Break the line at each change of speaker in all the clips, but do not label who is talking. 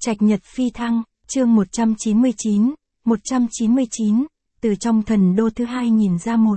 Trạch Nhật Phi Thăng, chương 199, từ trong thần đô thứ hai nhìn ra một.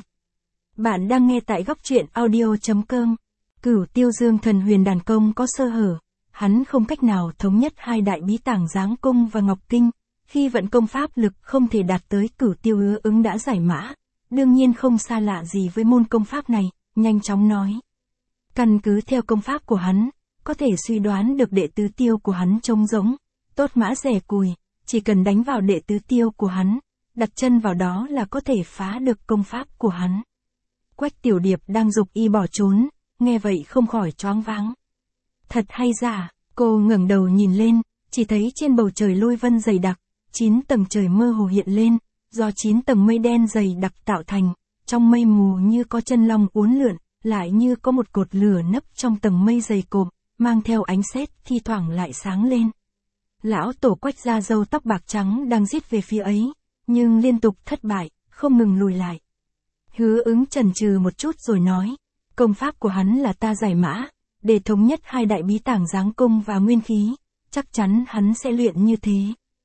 Bạn đang nghe tại góc truyện audio.com. Cửu Tiêu Dương thần huyền đàn công có sơ hở, hắn không cách nào thống nhất hai đại bí tàng Giáng Cung và Ngọc Kinh, khi vận công pháp lực không thể đạt tới Cửu Tiêu Ứa Ứng đã giải mã, đương nhiên không xa lạ gì với môn công pháp này, nhanh chóng nói. Căn cứ theo công pháp của hắn, có thể suy đoán được đệ tứ tiêu của hắn trống rỗng, tốt mã rẻ cùi, chỉ cần đánh vào đệ tứ tiêu của hắn, đặt chân vào đó là có thể phá được công pháp của hắn. Quách Tiểu Điệp đang dục y bỏ trốn, nghe vậy không khỏi choáng váng. Thật hay giả, cô ngẩng đầu nhìn lên, chỉ thấy trên bầu trời lôi vân dày đặc, 9 tầng trời mơ hồ hiện lên, do 9 tầng mây đen dày đặc tạo thành, trong mây mù như có chân long uốn lượn, lại như có một cột lửa nấp trong tầng mây dày cộm, mang theo ánh sét thi thoảng lại sáng lên. Lão tổ Quách da râu tóc bạc trắng đang giết về phía ấy, nhưng liên tục thất bại, không ngừng lùi lại. Hứa Ứng chần chừ một chút rồi nói, công pháp của hắn là ta giải mã, để thống nhất hai đại bí tàng Giáng Cung và Nguyên Khí, chắc chắn hắn sẽ luyện như thế.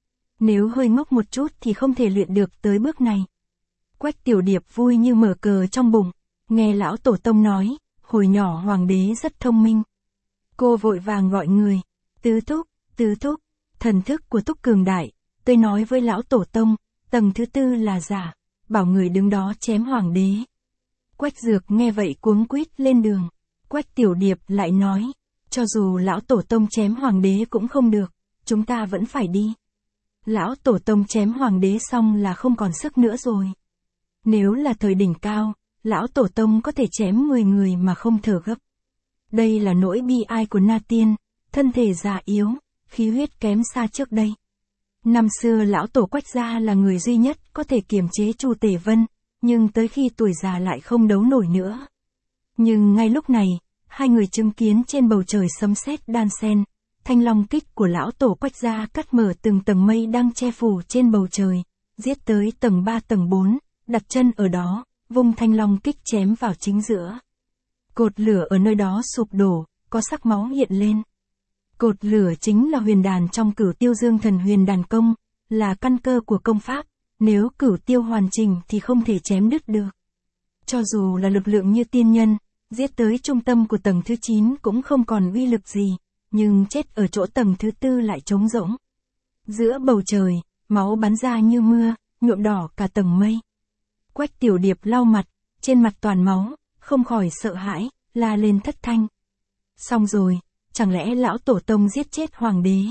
Nếu hơi ngốc một chút thì không thể luyện được tới bước này. Quách Tiểu Điệp vui như mở cờ trong bụng, nghe lão tổ tông nói, hồi nhỏ hoàng đế rất thông minh. Cô vội vàng gọi người, tứ thúc, thần thức của Túc cường đại, tôi nói với lão tổ tông, tầng thứ tư là giả, bảo người đứng đó chém hoàng đế. Quách Dược nghe vậy cuống quýt lên đường. Quách Tiểu Điệp lại nói, cho dù lão tổ tông chém hoàng đế cũng không được, chúng ta vẫn phải đi. Lão tổ tông chém hoàng đế xong là không còn sức nữa rồi. Nếu là thời đỉnh cao, lão tổ tông có thể chém 10 người mà không thở gấp. Đây là nỗi bi ai của Na Tiên, thân thể già yếu, khí huyết kém xa trước đây. Năm xưa lão tổ Quách gia là người duy nhất có thể kiềm chế Chu Tề Vân, nhưng tới khi tuổi già lại không đấu nổi nữa. Nhưng ngay lúc này, hai người chứng kiến trên bầu trời sấm sét đan xen, thanh long kích của lão tổ Quách gia cắt mở từng tầng mây đang che phủ trên bầu trời, giết tới tầng 3 tầng 4, đặt chân ở đó, vung thanh long kích chém vào chính giữa. Cột lửa ở nơi đó sụp đổ, có sắc máu hiện lên. Cột lửa chính là huyền đàn trong Cửu Tiêu Dương thần huyền đàn công, là căn cơ của công pháp, nếu cửu tiêu hoàn chỉnh thì không thể chém đứt được. Cho dù là lực lượng như tiên nhân, giết tới trung tâm của tầng thứ 9 cũng không còn uy lực gì, nhưng chết ở chỗ tầng thứ 4 lại trống rỗng. Giữa bầu trời, máu bắn ra như mưa, nhuộm đỏ cả tầng mây. Quách Tiểu Điệp lau mặt, trên mặt toàn máu, không khỏi sợ hãi, la lên thất thanh. Xong rồi, chẳng lẽ lão tổ tông giết chết hoàng đế?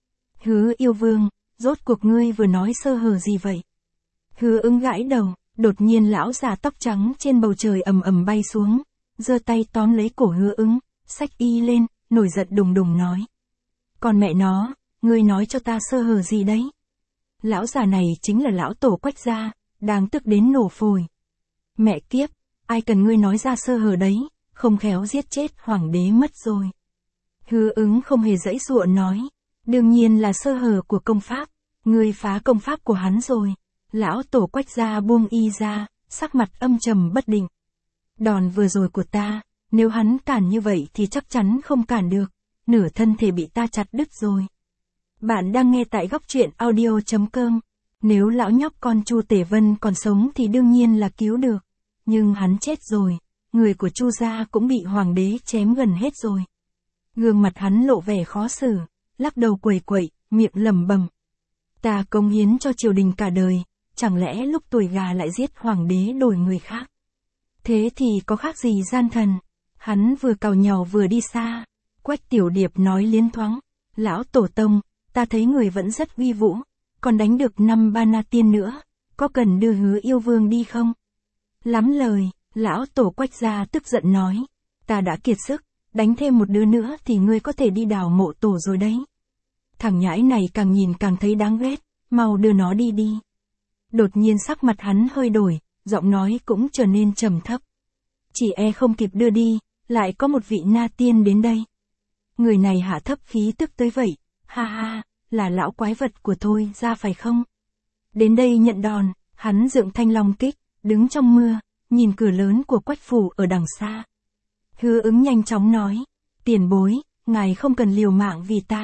Hứa Yêu Vương, rốt cuộc ngươi vừa nói sơ hở gì vậy? Hứa Ứng gãi đầu, đột nhiên lão già tóc trắng trên bầu trời ầm ầm bay xuống, giơ tay tóm lấy cổ Hứa Ứng, xách y lên, nổi giận đùng đùng nói. Còn mẹ nó, ngươi nói cho ta sơ hở gì đấy? Lão già này chính là lão tổ Quách gia, đang tức đến nổ phổi. Mẹ kiếp, ai cần ngươi nói ra sơ hở đấy, không khéo giết chết hoàng đế mất rồi. Hứa Ứng không hề giãy giụa nói, đương nhiên là sơ hở của công pháp, ngươi phá công pháp của hắn rồi. Lão tổ Quách gia buông y ra, sắc mặt âm trầm bất định. Đòn vừa rồi của ta, nếu hắn cản như vậy thì chắc chắn không cản được, nửa thân thể bị ta chặt đứt rồi. Bạn đang nghe tại góc truyện audio.com. Nếu lão nhóc con Chu Tề Vân còn sống thì đương nhiên là cứu được, nhưng hắn chết rồi, người của Chu gia cũng bị hoàng đế chém gần hết rồi. Gương mặt hắn lộ vẻ khó xử, lắc đầu quẩy quẩy, miệng lẩm bẩm. Ta cống hiến cho triều đình cả đời, chẳng lẽ lúc tuổi già lại giết hoàng đế đổi người khác? Thế thì có khác gì gian thần? Hắn vừa càu nhàu vừa đi xa. Quách Tiểu Điệp nói liến thoáng, lão tổ tông, ta thấy người vẫn rất uy vũ, còn đánh được 5-3 Na Tiên nữa, có cần đưa Hứa Yêu Vương đi không? Lắm lời, lão tổ Quách gia tức giận nói, ta đã kiệt sức, đánh thêm một đứa nữa thì ngươi có thể đi đào mộ tổ rồi đấy. Thằng nhãi này càng nhìn càng thấy đáng ghét, mau đưa nó đi đi. Đột nhiên sắc mặt hắn hơi đổi, giọng nói cũng trở nên trầm thấp. Chỉ e không kịp đưa đi, lại có một vị Na Tiên đến đây. Người này hạ thấp khí tức tới vậy, ha ha, là lão quái vật của Thôi ra phải không? Đến đây nhận đòn, hắn dựng thanh long kích, đứng trong mưa, nhìn cửa lớn của Quách phủ ở đằng xa. Hứa Ứng nhanh chóng nói, tiền bối, ngài không cần liều mạng vì ta,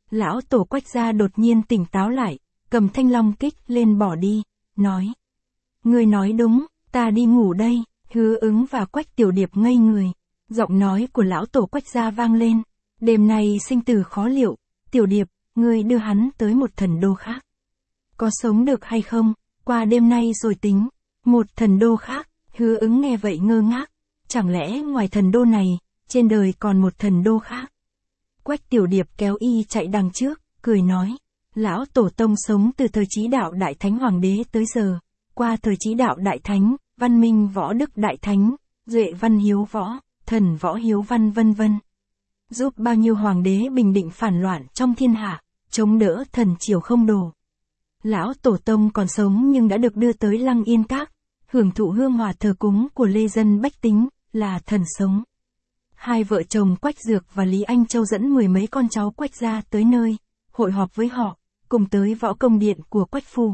Lão tổ Quách gia đột nhiên tỉnh táo lại, cầm thanh long kích lên bỏ đi, nói. Ngươi nói đúng, ta đi ngủ đây. Hứa Ứng và Quách Tiểu Điệp ngây người. Giọng nói của lão tổ Quách gia vang lên. Đêm nay sinh tử khó liệu, Tiểu Điệp, ngươi đưa hắn tới một thần đô khác. Có sống được hay không, qua đêm nay rồi tính. Một thần đô khác, Hứa Ứng nghe vậy ngơ ngác. Chẳng lẽ ngoài thần đô này, trên đời còn một thần đô khác? Quách Tiểu Điệp kéo y chạy đằng trước, cười nói. Lão tổ tông sống từ thời Chí Đạo Đại Thánh Hoàng đế tới giờ. Qua thời Chí Đạo Đại Thánh, Văn Minh Võ Đức Đại Thánh, Duệ Văn Hiếu Võ, Thần Võ Hiếu Văn vân vân. Giúp bao nhiêu hoàng đế bình định phản loạn trong thiên hạ, chống đỡ thần triều không đổ. Lão tổ tông còn sống nhưng đã được đưa tới Lăng Yên Các, hưởng thụ hương hỏa thờ cúng của lê dân bách tính, là thần sống. Hai vợ chồng Quách Dược và Lý Anh Châu dẫn mười mấy con cháu Quách gia tới nơi, hội họp với họ, cùng tới võ công điện của Quách phủ.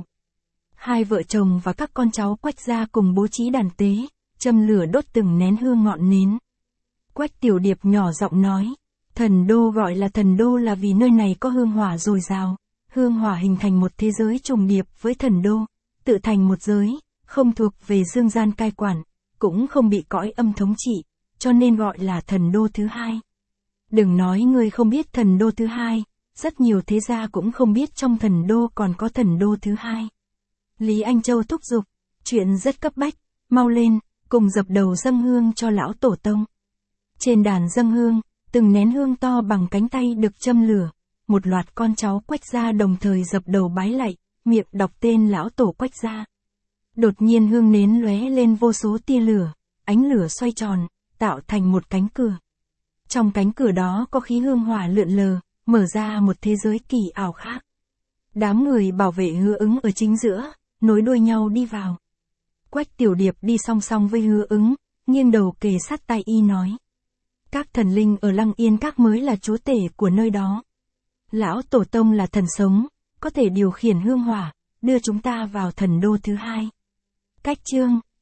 Hai vợ chồng và các con cháu Quách gia cùng bố trí đàn tế, châm lửa đốt từng nén hương ngọn nến. Quách Tiểu Điệp nhỏ giọng nói, thần đô gọi là thần đô là vì nơi này có hương hỏa dồi dào, hương hỏa hình thành một thế giới trùng điệp với thần đô, tự thành một giới, không thuộc về dương gian cai quản, cũng không bị cõi âm thống trị, cho nên gọi là thần đô thứ hai. Đừng nói ngươi không biết thần đô thứ hai, rất nhiều thế gia cũng không biết trong thần đô còn có thần đô thứ hai. Lý Anh Châu thúc giục, chuyện rất cấp bách, mau lên, cùng dập đầu dâng hương cho lão tổ tông. Trên đàn dâng hương, từng nén hương to bằng cánh tay được châm lửa, một loạt con cháu Quách gia đồng thời dập đầu bái lạy, miệng đọc tên lão tổ Quách gia. Đột nhiên hương nến lóe lên vô số tia lửa, ánh lửa xoay tròn, tạo thành một cánh cửa. Trong cánh cửa đó có khí hương hỏa lượn lờ, mở ra một thế giới kỳ ảo khác. Đám người bảo vệ Hứa Ứng ở chính giữa, nối đuôi nhau đi vào. Quách Tiểu Điệp đi song song với Hứa Ứng, nghiêng đầu kề sát tai y nói. Các thần linh ở Lăng Yên Các mới là chúa tể của nơi đó. Lão tổ tông là thần sống, có thể điều khiển hương hỏa, đưa chúng ta vào thần đô thứ hai. Cách chương